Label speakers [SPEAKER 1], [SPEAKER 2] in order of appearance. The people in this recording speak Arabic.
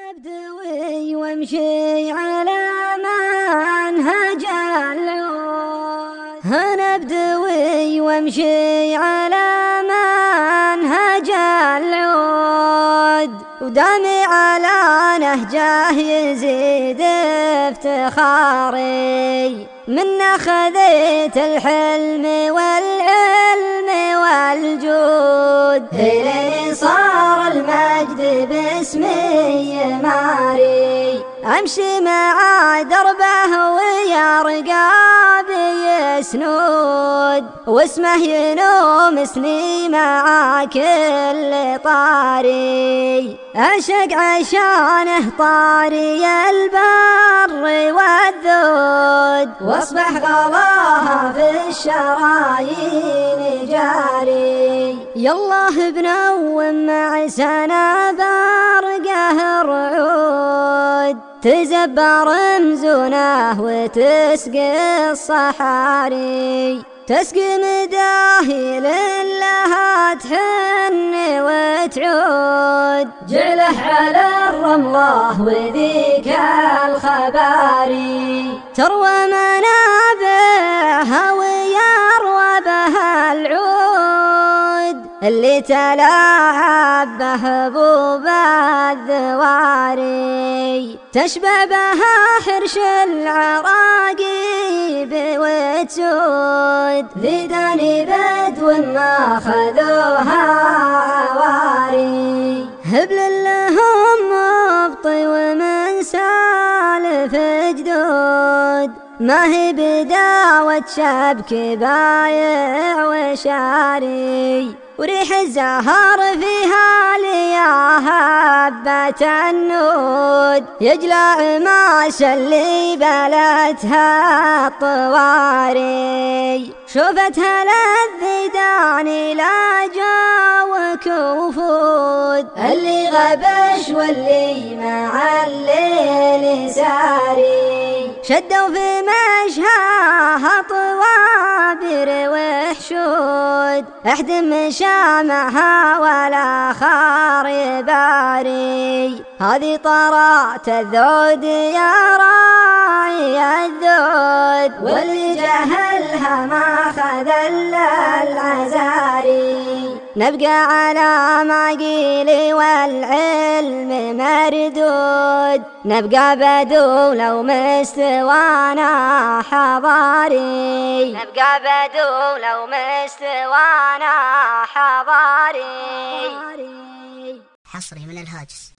[SPEAKER 1] أبدوي وامشي على منهج العود، أنا أبدوي وامشي على منهج العود، ودامي على نهجه يزيد افتخاري، من أخذت الحلم والعلم والجود، إلي صار المجد باسمي ماري، أمشي مع دربه ويا بي يسنود، واسمه ينومسني مع كل طاري، أعشق عشانه طاري البر والذود، واصبح غلاها في الشرايين جاري، يالله بنوم مع سنة برقه الرعود، تزبر مزونه وتسقي الصحاري، تسقي مداهي لها تحن وتعود، جعله على الرمله وذيك الخباري، تروى منابعها ويروى بها العود، اللي تلاعب به هبوب الذواري، تشبع بها حرش العراقيب وتسود، ذيداني بدو ما خذوها عواري، هبل لهم مبطي ومن سالف جدود، ما هي بداوة شبك بايع وشاري، وريح الزهر فيها ليا هبة النود، يجلى ماش اللي بلتها الطواري، شوفتها للذيدان لا جاوك وفود، اللي غبش واللي مع الليل ساري، شدوا في مشهاها طوابر وحشود، احدم شامها ولا خار يباري، هذه طرات الذود يا راعي الذود، واللي جهلها ما خذ الا العزاري، نبقى على ما قيل والعلم مردود، نبقى بدو لو مستوانا حضاري، نبقى بدو لو مستوانا حضاري.
[SPEAKER 2] حصري من الهاجس.